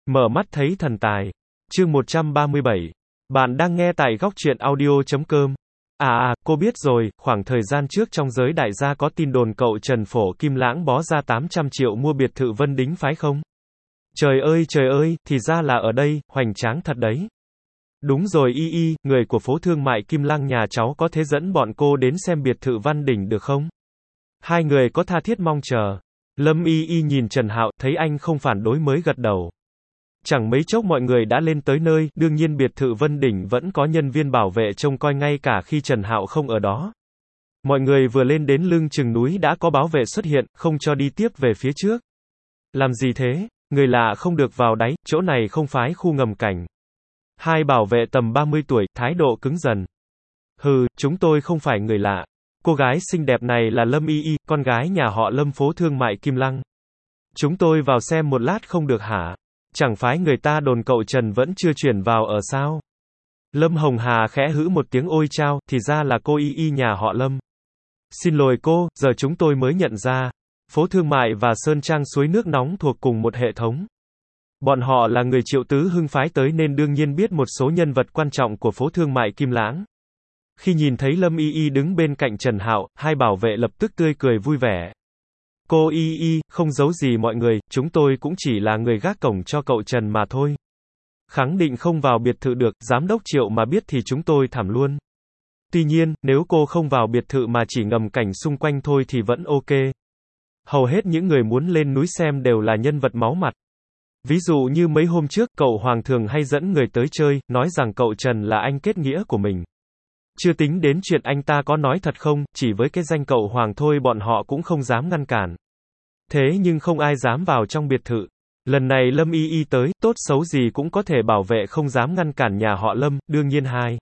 Mở mắt thấy thần tài. Chương 137. Bạn đang nghe tại góc truyện audio.com. Cô biết rồi, khoảng thời gian trước trong giới đại gia có tin đồn cậu Trần Phổ Kim Lãng bó ra 800 triệu mua biệt thự Vân Đính phái không? Trời ơi, thì ra là ở đây, hoành tráng thật đấy. Đúng rồi người của phố thương mại Kim Lăng nhà cháu có thể dẫn bọn cô đến xem biệt thự Văn Đỉnh được không? Hai người có tha thiết mong chờ. Lâm nhìn Trần Hạo, thấy anh không phản đối mới gật đầu. Chẳng mấy chốc mọi người đã lên tới nơi, đương nhiên biệt thự Vân Đỉnh vẫn có nhân viên bảo vệ trông coi ngay cả khi Trần Hạo không ở đó. Mọi người vừa lên đến lưng chừng núi đã có báo vệ xuất hiện, không cho đi tiếp về phía trước. Làm gì thế? Người lạ không được vào đấy, chỗ này không phải khu ngầm cảnh. Hai bảo vệ tầm 30 tuổi, thái độ cứng dần. Hừ, chúng tôi không phải người lạ. Cô gái xinh đẹp này là Lâm con gái nhà họ Lâm phố thương mại Kim Lăng. Chúng tôi vào xem một lát không được hả? Chẳng phải người ta đồn cậu Trần vẫn chưa chuyển vào ở sao? Lâm Hồng Hà khẽ hữ một tiếng ôi chao, thì ra là cô nhà họ Lâm. Xin lỗi cô, giờ chúng tôi mới nhận ra. Phố thương mại và Sơn Trang suối nước nóng thuộc cùng một hệ thống. Bọn họ là người Triệu Tứ Hưng phái tới nên đương nhiên biết một số nhân vật quan trọng của phố thương mại Kim Lãng. Khi nhìn thấy Lâm đứng bên cạnh Trần Hạo, hai bảo vệ lập tức tươi cười vui vẻ. Cô không giấu gì mọi người, chúng tôi cũng chỉ là người gác cổng cho cậu Trần mà thôi. Khẳng định không vào biệt thự được, giám đốc Triệu mà biết thì chúng tôi thảm luôn. Tuy nhiên, nếu cô không vào biệt thự mà chỉ ngầm cảnh xung quanh thôi thì vẫn ok. Hầu hết những người muốn lên núi xem đều là nhân vật máu mặt. Ví dụ như mấy hôm trước, cậu Hoàng thường hay dẫn người tới chơi, nói rằng cậu Trần là anh kết nghĩa của mình. Chưa tính đến chuyện anh ta có nói thật không, chỉ với cái danh cậu Hoàng thôi bọn họ cũng không dám ngăn cản. Thế nhưng không ai dám vào trong biệt thự. Lần này Lâm tới, tốt xấu gì cũng có thể bảo vệ không dám ngăn cản nhà họ Lâm, đương nhiên hai.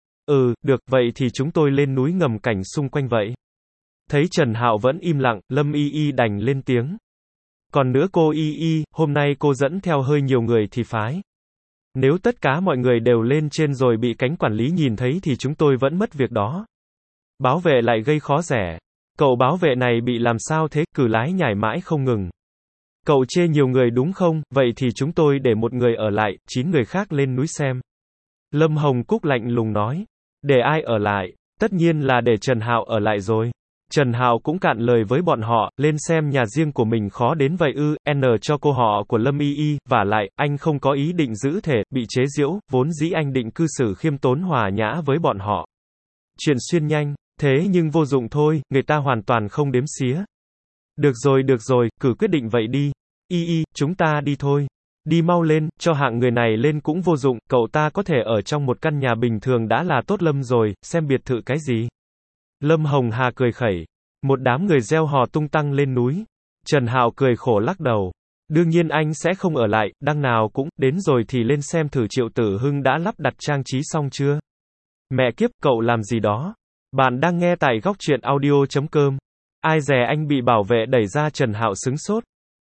Được, vậy thì chúng tôi lên núi ngầm cảnh xung quanh vậy. Thấy Trần Hạo vẫn im lặng, Lâm đành lên tiếng. Còn nữa cô hôm nay cô dẫn theo hơi nhiều người thì phái. Nếu tất cả mọi người đều lên trên rồi bị cánh quản lý nhìn thấy thì chúng tôi vẫn mất việc đó. Bảo vệ lại gây khó dễ. Cậu bảo vệ này bị làm sao thế, cứ lái nhải mãi không ngừng. Cậu chê nhiều người đúng không, vậy thì chúng tôi để một người ở lại, 9 người khác lên núi xem. Lâm Hồng Cúc lạnh lùng nói. Để ai ở lại? Tất nhiên là để Trần Hạo ở lại rồi. Trần Hạo cũng cạn lời với bọn họ, lên xem nhà riêng của mình khó đến vậy cho cô họ của Lâm vả lại, anh không có ý định giữ thể, bị chế giễu, vốn dĩ anh định cư xử khiêm tốn hòa nhã với bọn họ. Chuyện xuyên nhanh, thế nhưng vô dụng thôi, người ta hoàn toàn không đếm xía. Được rồi, cứ quyết định vậy đi. Chúng ta đi thôi. Đi mau lên, cho hạng người này lên cũng vô dụng, cậu ta có thể ở trong một căn nhà bình thường đã là tốt Lâm rồi, xem biệt thự cái gì. Lâm Hồng Hà cười khẩy. Một đám người reo hò tung tăng lên núi. Trần Hạo cười khổ lắc đầu. Đương nhiên anh sẽ không ở lại, đằng nào cũng, đến rồi thì lên xem thử Triệu Tử Hưng đã lắp đặt trang trí xong chưa. Mẹ kiếp, cậu làm gì đó? Bạn đang nghe tại góc truyện audio.com. Ai dè anh bị bảo vệ đẩy ra. Trần Hạo sững sốt.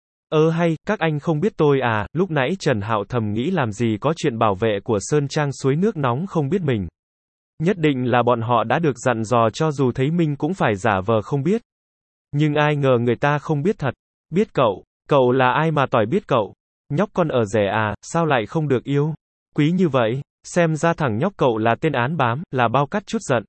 Hay, các anh không biết tôi à, lúc nãy Trần Hạo thầm nghĩ làm gì có chuyện bảo vệ của Sơn Trang suối nước nóng không biết mình. Nhất định là bọn họ đã được dặn dò cho dù thấy mình cũng phải giả vờ không biết. Nhưng ai ngờ người ta không biết thật. Biết cậu là ai mà tỏi biết cậu? Nhóc con ở rể à, sao lại không được yêu? Quý như vậy, xem ra thằng nhóc cậu là tên án bám, là bao cắt chút giận.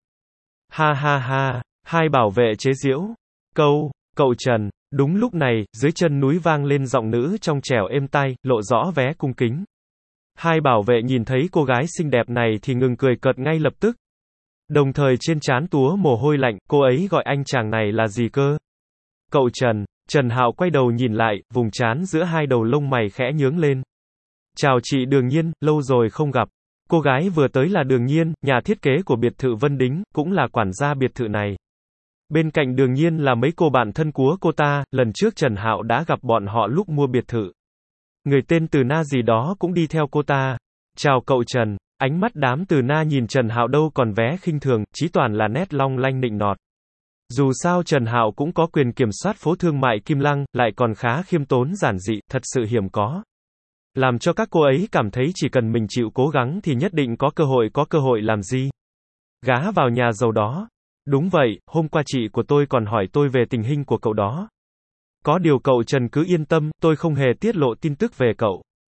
Ha, hai bảo vệ chế giễu. Cậu Trần. Đúng lúc này, dưới chân núi vang lên giọng nữ trong trẻo êm tai, lộ rõ vé cung kính. Hai bảo vệ nhìn thấy cô gái xinh đẹp này thì ngừng cười cợt ngay lập tức. Đồng thời trên trán túa mồ hôi lạnh, cô ấy gọi anh chàng này là gì cơ? Cậu Trần. Trần Hạo quay đầu nhìn lại, vùng trán giữa hai đầu lông mày khẽ nhướng lên. Chào chị Đường Nhiên, lâu rồi không gặp. Cô gái vừa tới là Đường Nhiên, nhà thiết kế của biệt thự Vân Đính, cũng là quản gia biệt thự này. Bên cạnh Đường Nhiên là mấy cô bạn thân của cô ta, lần trước Trần Hạo đã gặp bọn họ lúc mua biệt thự. Người tên Từ Na gì đó cũng đi theo cô ta. Chào cậu Trần. Ánh mắt đám Từ Na nhìn Trần Hạo đâu còn vé khinh thường, chỉ toàn là nét long lanh nịnh nọt. Dù sao Trần Hạo cũng có quyền kiểm soát phố thương mại Kim Lăng, lại còn khá khiêm tốn giản dị, thật sự hiếm có. Làm cho các cô ấy cảm thấy chỉ cần mình chịu cố gắng thì nhất định có cơ hội làm gì. Gá vào nhà giàu đó. Đúng vậy, hôm qua chị của tôi còn hỏi tôi về tình hình của cậu đó. Có điều cậu Trần cứ yên tâm, tôi không hề tiết lộ tin tức về cậu.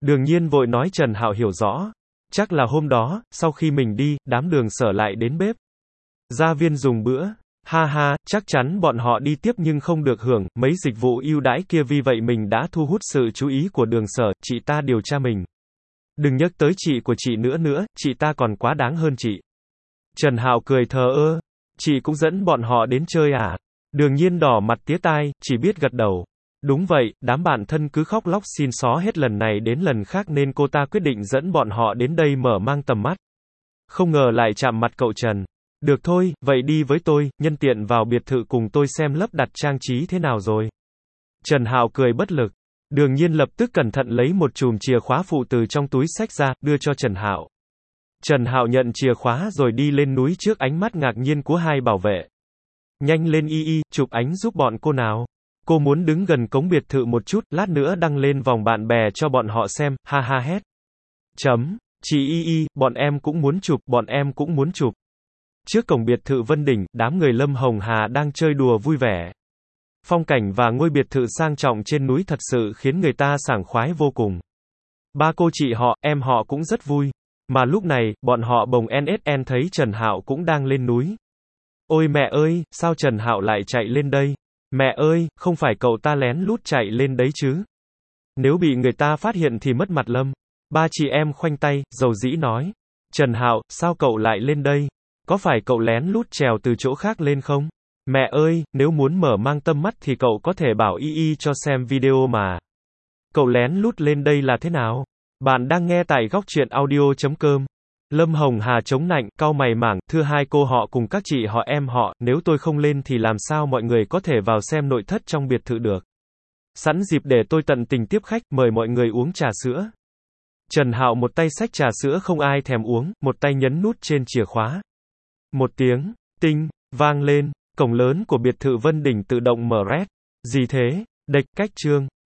Đường Nhiên vội nói Trần Hạo hiểu rõ. Chắc là hôm đó, sau khi mình đi, đám Đường Sở lại đến bếp gia viên dùng bữa. Ha ha, chắc chắn bọn họ đi tiếp nhưng không được hưởng mấy dịch vụ ưu đãi kia, vì vậy mình đã thu hút sự chú ý của Đường Sở, chị ta điều tra mình. Đừng nhắc tới chị của chị nữa, chị ta còn quá đáng hơn chị. Trần Hạo cười thờ ơ. Chị cũng dẫn bọn họ đến chơi à? Đường Nhiên đỏ mặt tía tai, chỉ biết gật đầu. Đúng vậy, đám bạn thân cứ khóc lóc xin xó hết lần này đến lần khác nên cô ta quyết định dẫn bọn họ đến đây mở mang tầm mắt. Không ngờ lại chạm mặt cậu Trần. Được thôi, vậy đi với tôi, nhân tiện vào biệt thự cùng tôi xem lắp đặt trang trí thế nào rồi. Trần Hạo cười bất lực. Đường Nhiên lập tức cẩn thận lấy một chùm chìa khóa phụ từ trong túi xách ra, đưa cho Trần Hạo. Trần Hạo nhận chìa khóa rồi đi lên núi trước ánh mắt ngạc nhiên của hai bảo vệ. Nhanh lên Y, chụp ánh giúp bọn cô nào. Cô muốn đứng gần cổng biệt thự một chút, lát nữa đăng lên vòng bạn bè cho bọn họ xem, ha ha hét. Chị Y, bọn em cũng muốn chụp. Trước cổng biệt thự Vân Đỉnh, đám người Lâm Hồng Hà đang chơi đùa vui vẻ. Phong cảnh và ngôi biệt thự sang trọng trên núi thật sự khiến người ta sảng khoái vô cùng. Ba cô chị họ, em họ cũng rất vui. Mà lúc này, bọn họ bồng NSN thấy Trần Hạo cũng đang lên núi. Ôi mẹ ơi, sao Trần Hạo lại chạy lên đây? Mẹ ơi, không phải cậu ta lén lút chạy lên đấy chứ? Nếu bị người ta phát hiện thì mất mặt Lâm. Ba chị em khoanh tay, dầu dĩ nói. Trần Hạo, sao cậu lại lên đây? Có phải cậu lén lút trèo từ chỗ khác lên không? Mẹ ơi, nếu muốn mở mang tầm mắt thì cậu có thể bảo Y cho xem video mà. Cậu lén lút lên đây là thế nào? Bạn đang nghe tại góc truyện audio.com. Lâm Hồng Hà chống nạnh, cau mày mảng, thưa hai cô họ cùng các chị họ em họ, nếu tôi không lên thì làm sao mọi người có thể vào xem nội thất trong biệt thự được. Sẵn dịp để tôi tận tình tiếp khách, mời mọi người uống trà sữa. Trần Hạo một tay xách trà sữa không ai thèm uống, một tay nhấn nút trên chìa khóa. Một tiếng, tinh, vang lên, cổng lớn của biệt thự Vân Đỉnh tự động mở rét. Gì thế? Đệch cách trương.